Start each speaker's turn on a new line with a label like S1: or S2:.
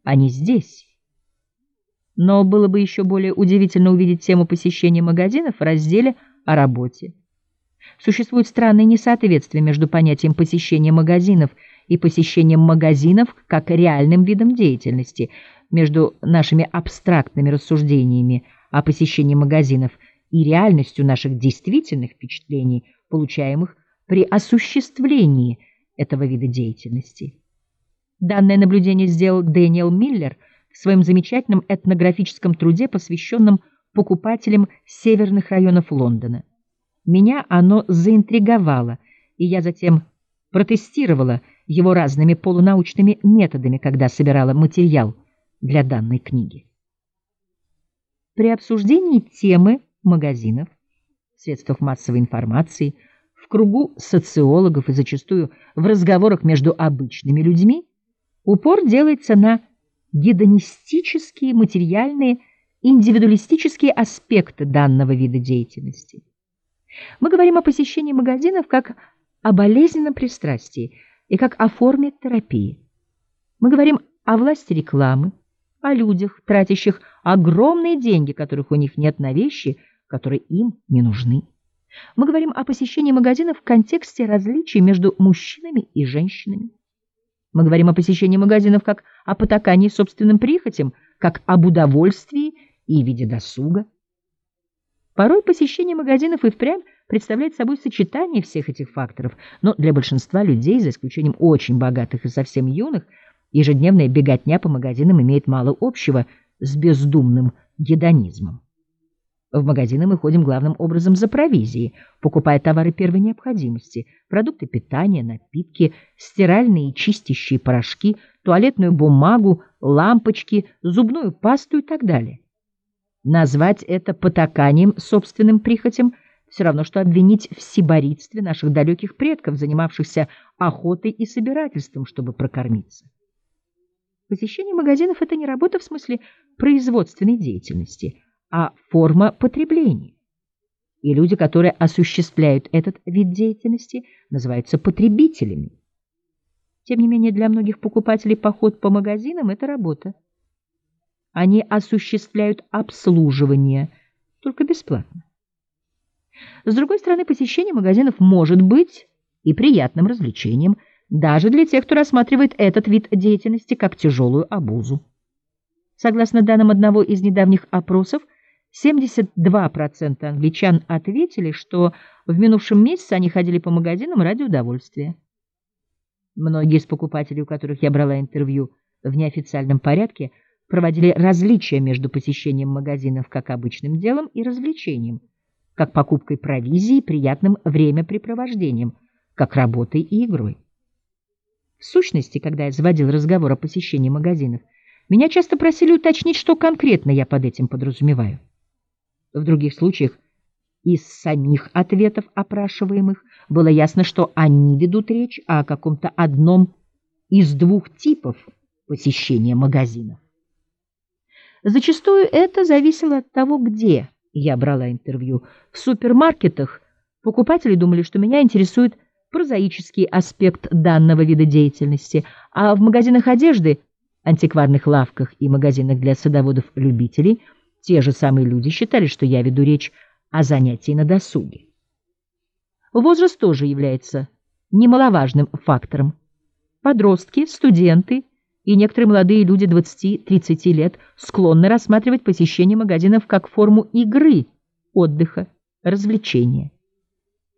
S1: они здесь. Но было бы еще более удивительно увидеть тему посещения магазинов в разделе о работе. Существует странное несоответствие между понятием посещения магазинов и посещением магазинов как реальным видом деятельности, между нашими абстрактными рассуждениями о посещении магазинов и реальностью наших действительных впечатлений, получаемых при осуществлении этого вида деятельности. Данное наблюдение сделал Дэниел Миллер в своем замечательном этнографическом труде, посвященном покупателям северных районов Лондона. Меня оно заинтриговало, и я затем протестировала его разными полунаучными методами, когда собирала материал для данной книги. При обсуждении темы магазинов, средств массовой информации, в кругу социологов и зачастую в разговорах между обычными людьми упор делается на гедонистические, материальные, индивидуалистические аспекты данного вида деятельности. Мы говорим о посещении магазинов как о болезненном пристрастии и как о форме терапии. Мы говорим о власти рекламы, о людях, тратящих огромные деньги, которых у них нет на вещи, которые им не нужны. Мы говорим о посещении магазинов в контексте различий между мужчинами и женщинами. Мы говорим о посещении магазинов как о потакании собственным прихотям, как об удовольствии и виде досуга. Порой посещение магазинов и впрямь представляет собой сочетание всех этих факторов, но для большинства людей, за исключением очень богатых и совсем юных, ежедневная беготня по магазинам имеет мало общего с бездумным гедонизмом. В магазины мы ходим главным образом за провизией, покупая товары первой необходимости, продукты питания, напитки, стиральные и чистящие порошки, туалетную бумагу, лампочки, зубную пасту и так далее. Назвать это потаканием собственным прихотям все равно, что обвинить в сиборитстве наших далеких предков, занимавшихся охотой и собирательством, чтобы прокормиться. Посещение магазинов – это не работа в смысле производственной деятельности, а форма потребления. И люди, которые осуществляют этот вид деятельности, называются потребителями. Тем не менее, для многих покупателей поход по магазинам – это работа. Они осуществляют обслуживание, только бесплатно. С другой стороны, посещение магазинов может быть и приятным развлечением, даже для тех, кто рассматривает этот вид деятельности как тяжелую обузу. Согласно данным одного из недавних опросов, 72% англичан ответили, что в минувшем месяце они ходили по магазинам ради удовольствия. Многие из покупателей, у которых я брала интервью в неофициальном порядке, проводили различия между посещением магазинов как обычным делом и развлечением, как покупкой провизии и приятным времяпрепровождением, как работой и игрой. В сущности, когда я заводил разговор о посещении магазинов, меня часто просили уточнить, что конкретно я под этим подразумеваю. В других случаях из самих ответов опрашиваемых было ясно, что они ведут речь о каком-то одном из двух типов посещения магазинов. Зачастую это зависело от того, где я брала интервью. В супермаркетах покупатели думали, что меня интересует прозаический аспект данного вида деятельности, а в магазинах одежды, антикварных лавках и магазинах для садоводов-любителей те же самые люди считали, что я веду речь о занятии на досуге. Возраст тоже является немаловажным фактором. Подростки, студенты и некоторые молодые люди 20-30 лет склонны рассматривать посещение магазинов как форму игры, отдыха, развлечения.